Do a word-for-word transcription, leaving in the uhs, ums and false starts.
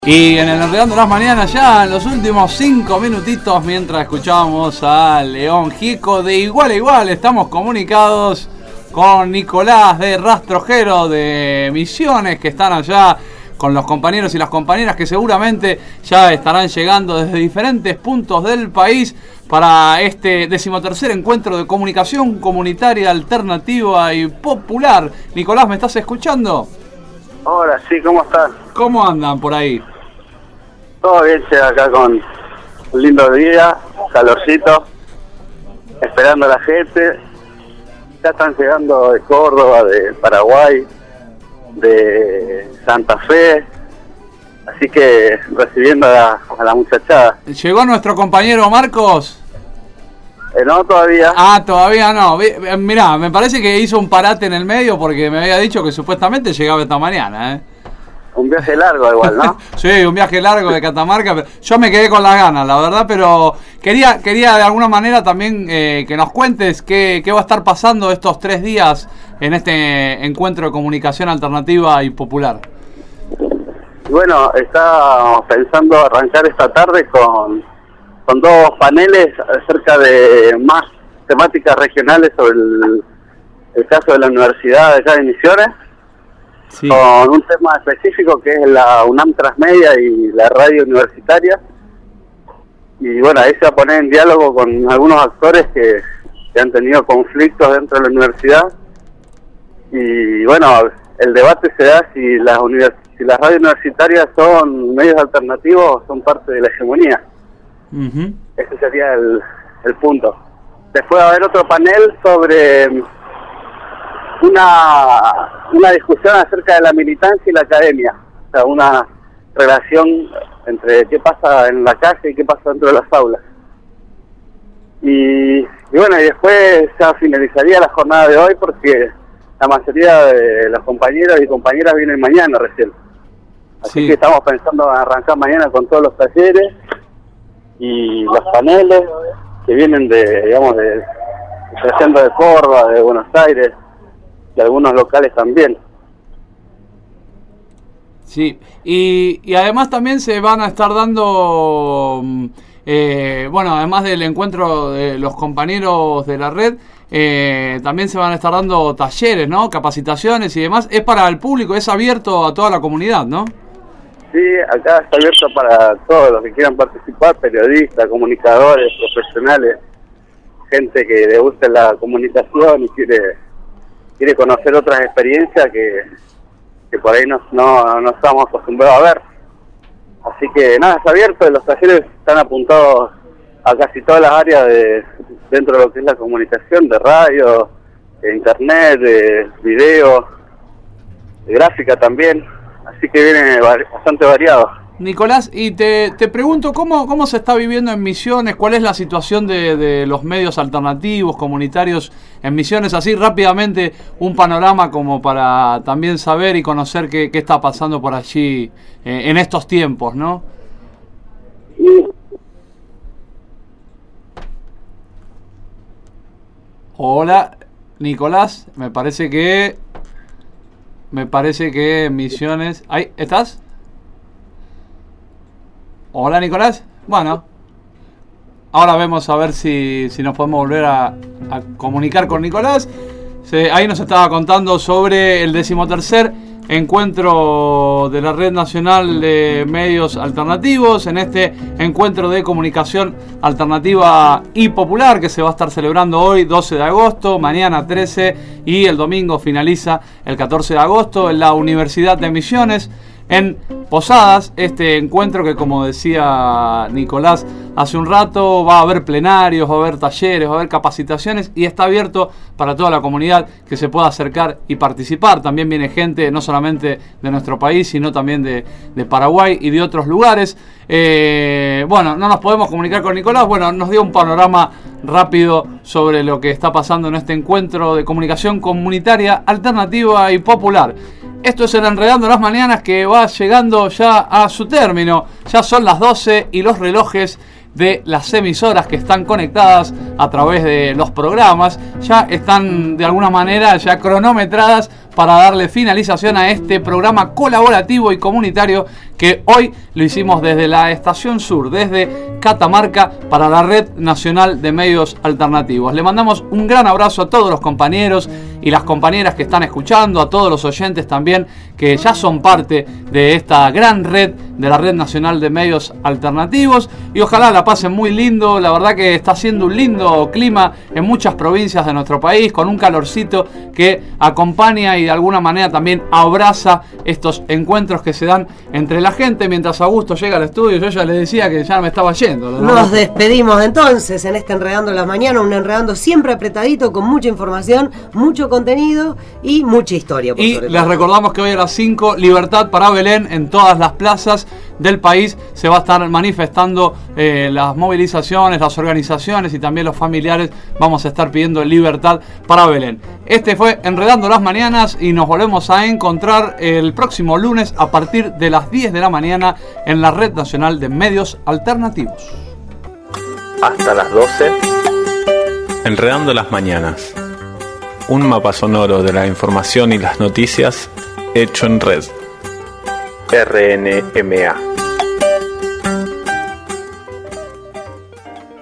Y en el Enredando las Mañanas, ya en los últimos cinco minutitos, mientras escuchábamos a León Gieco, de igual a igual estamos comunicados con Nicolás de Rastrojero de Misiones, que están allá con los compañeros y las compañeras que seguramente ya estarán llegando desde diferentes puntos del país para este decimotercer encuentro de comunicación comunitaria alternativa y popular. Nicolás, ¿me estás escuchando? Hola, sí, ¿cómo están? ¿Cómo andan por ahí? Todo bien, che, acá con un lindo día, calorcito, esperando a la gente. Ya están llegando de Córdoba, de Paraguay, de Santa Fe, así que recibiendo a la, a la muchachada. ¿Llegó nuestro compañero Marcos? Eh, no, todavía. Ah, todavía no. Mirá, me parece que hizo un parate en el medio porque me había dicho que supuestamente llegaba esta mañana, ¿eh? Un viaje largo igual, ¿no? Sí, un viaje largo de Catamarca. Pero yo me quedé con las ganas, la verdad, pero quería quería de alguna manera también eh, que nos cuentes qué, qué va a estar pasando estos tres días en este encuentro de comunicación alternativa y popular. Bueno, estábamos pensando arrancar esta tarde con, con dos paneles acerca de más temáticas regionales sobre el, el caso de la Universidad de acá de Misiones. Sí. Con un tema específico que es la UNAM Transmedia y la radio universitaria. Y bueno, ahí se va a poner en diálogo con algunos actores que, que han tenido conflictos dentro de la universidad. Y bueno, el debate se da si las, univers si las radios universitarias son medios alternativos o son parte de la hegemonía. Uh-huh. Ese sería el, el punto. Después va a haber otro panel sobre Una, una discusión acerca de la militancia y la academia, o sea, una relación entre qué pasa en la calle y qué pasa dentro de las aulas. Y, y bueno, y después ya finalizaría la jornada de hoy porque la mayoría de los compañeros y compañeras vienen mañana recién. Así sí. que estamos pensando en arrancar mañana con todos los talleres y los paneles que vienen de, digamos, de, de Córdoba, de Buenos Aires, de algunos locales también. Sí, y, y además también se van a estar dando, eh, bueno, además del encuentro de los compañeros de la red, eh, también se van a estar dando talleres, ¿no? Capacitaciones y demás. Es para el público, es abierto a toda la comunidad, ¿no? Sí, acá está abierto para todos los que quieran participar, periodistas, comunicadores, profesionales, gente que le guste la comunicación y quiere... quiere conocer otras experiencias que, que por ahí no, no, no estamos acostumbrados a ver. Así que nada, es abierto, los talleres están apuntados a casi todas las áreas de dentro de lo que es la comunicación, de radio, de internet, de video, de gráfica también, así que viene bastante variado. Nicolás, y te, te pregunto, ¿cómo, ¿cómo se está viviendo en Misiones? ¿Cuál es la situación de, de los medios alternativos, comunitarios en Misiones? Así rápidamente, un panorama como para también saber y conocer qué, qué está pasando por allí eh, en estos tiempos, ¿no? Hola, Nicolás, me parece que... Me parece que Misiones... ¿Ahí estás? Hola, Nicolás. Bueno, ahora vemos a ver si, si nos podemos volver a, a comunicar con Nicolás. Se, ahí nos estaba contando sobre el decimotercer encuentro de la Red Nacional de Medios Alternativos, en este encuentro de comunicación alternativa y popular que se va a estar celebrando hoy, doce de agosto, mañana trece y el domingo finaliza el catorce de agosto en la Universidad de Misiones, en Posadas. Este encuentro que, como decía Nicolás hace un rato, va a haber plenarios, va a haber talleres, va a haber capacitaciones y está abierto para toda la comunidad que se pueda acercar y participar. También viene gente no solamente de nuestro país, sino también de, de Paraguay y de otros lugares. Eh, bueno, no nos podemos comunicar con Nicolás. Bueno, nos dio un panorama rápido sobre lo que está pasando en este encuentro de comunicación comunitaria, alternativa y popular. Esto es el Enredando las Mañanas, que va llegando ya a su término. Ya son las doce y los relojes de las emisoras que están conectadas a través de los programas ya están de alguna manera ya cronometradas para darle finalización a este programa colaborativo y comunitario que hoy lo hicimos desde la Estación Sur, desde Catamarca, para la Red Nacional de Medios Alternativos. Le mandamos un gran abrazo a todos los compañeros y las compañeras que están escuchando, a todos los oyentes también que ya son parte de esta gran red, de la Red Nacional de Medios Alternativos, y ojalá la pasen muy lindo. La verdad que está haciendo un lindo clima en muchas provincias de nuestro país, con un calorcito que acompaña y de alguna manera también abraza estos encuentros que se dan entre la gente. Mientras Augusto llega al estudio, yo ya le decía que ya me estaba yendo, ¿no? Nos despedimos entonces en este Enredando las Mañanas, un Enredando siempre apretadito, con mucha información, mucho contenido y mucha historia. Por y sobre les todo. recordamos que hoy a las cinco, Libertad para Belén. En todas las plazas del país se va a estar manifestando eh, las movilizaciones, las organizaciones y también los familiares. Vamos a estar pidiendo libertad para Belén. Este fue Enredando las Mañanas y nos volvemos a encontrar el próximo lunes a partir de las diez de la mañana en la Red Nacional de Medios Alternativos. Hasta las doce. Enredando las Mañanas. Un mapa sonoro de la información y las noticias hecho en red. R N M A